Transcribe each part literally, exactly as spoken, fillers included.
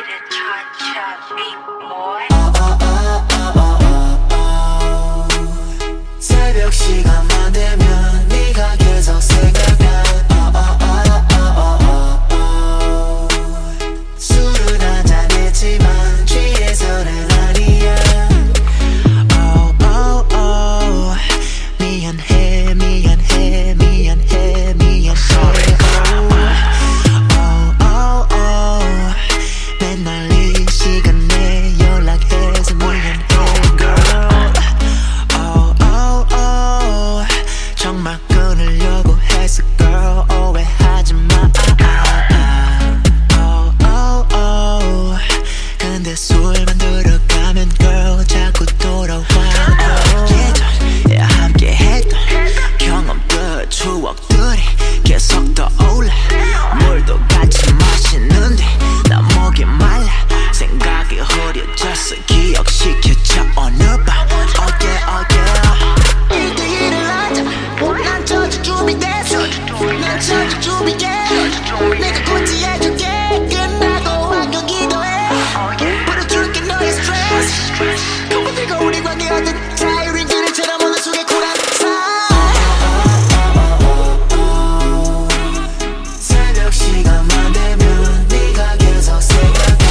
새벽 시간만 되면 네가 계속 생각나. 술은 한잔 했지만 취해서는 아니야. Oh, oh, oh. 미안해 미안해 미안해 미안해. Oh, oh, oh. 맨날 이 시간에 연락해서 미안해 girl. Oh, oh, oh. 정말 끊으려고 했어 girl. 오해하지 마. Oh, oh, oh. 근데 술만 들어가면 girl 자꾸 돌아와. 예전에 함께 했던 경험들 추억들이 계속 떠올라. 물도 같이 마시는데 나 목이 말라. 생각이 흐려졌어 기억시켜줘 어느 밤. Oh yeah, oh yeah. 일대일을 하자. 난 저주 준비됐어. 난 저주 준비해. 내가 고치해줄게. 끝나고 안녕 기도해. 풀어줄게 너의 스트레스. 거북이가 우리 관계하던 자유인 그릇처럼 오늘 속에 쿨한 새벽 시간만 되면 네가 계속 생각나.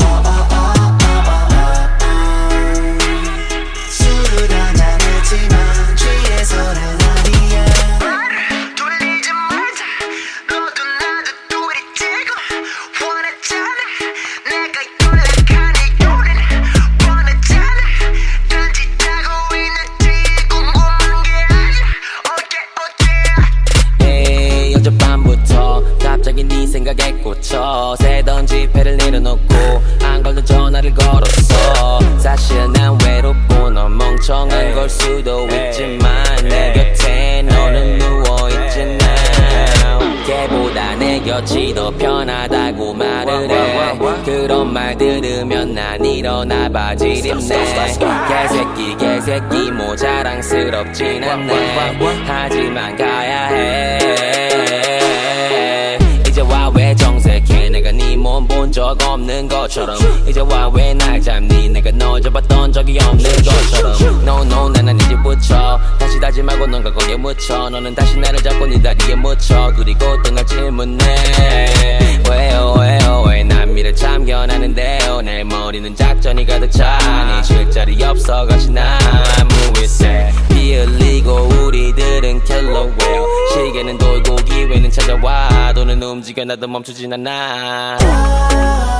술을 한잔 했지만 취해서는 아니야. 말을 돌리지 말자. 너도 나도 둘이 지고 원하잖아. 내가 연락한 이유는 원하잖아. 딴짓하고 있는지 궁금한 게 아니야. Okay, okay. 에이, 어젯밤부터 갑자기 네 생각에 꽂혀 새던 지폐를 내려놓고 안 걸던 전화를 걸었어. 사실 난 외롭고 넌 멍청한 걸 수도 있지만 내 곁에 너는 누워있잖아. 걔보다 내 곁이 더 편하다고 말을 해. 그런 말 들으면 난 일어나 바지를 입네. 개새끼 개새끼 뭐 자랑스럽진 않네. 하지만 가야 해. 이제 와 왜 정색해. 내가 네 몸 본 적 없는 것처럼. 이제 와 왜 날 잡니. 내가 널 잡았던 적이 없는 것처럼. No no 나는 이제 붙여. 다시 다짐하고 넌 거기에 묻혀. 너는 다시 나를 잡고 네 다리에 묻혀. 그리고 또 날 질문해. 왜요 왜요 왜 난 미를 참견하는데요. 내 머리는 작전이 가득 차니 쉴 자리 없어 같이 나무 위세 비 흘리고 우리들은 킬러웨어. 시계는 돌고 기회는 찾아와. 돈은 움직여 나도 멈추진 않아.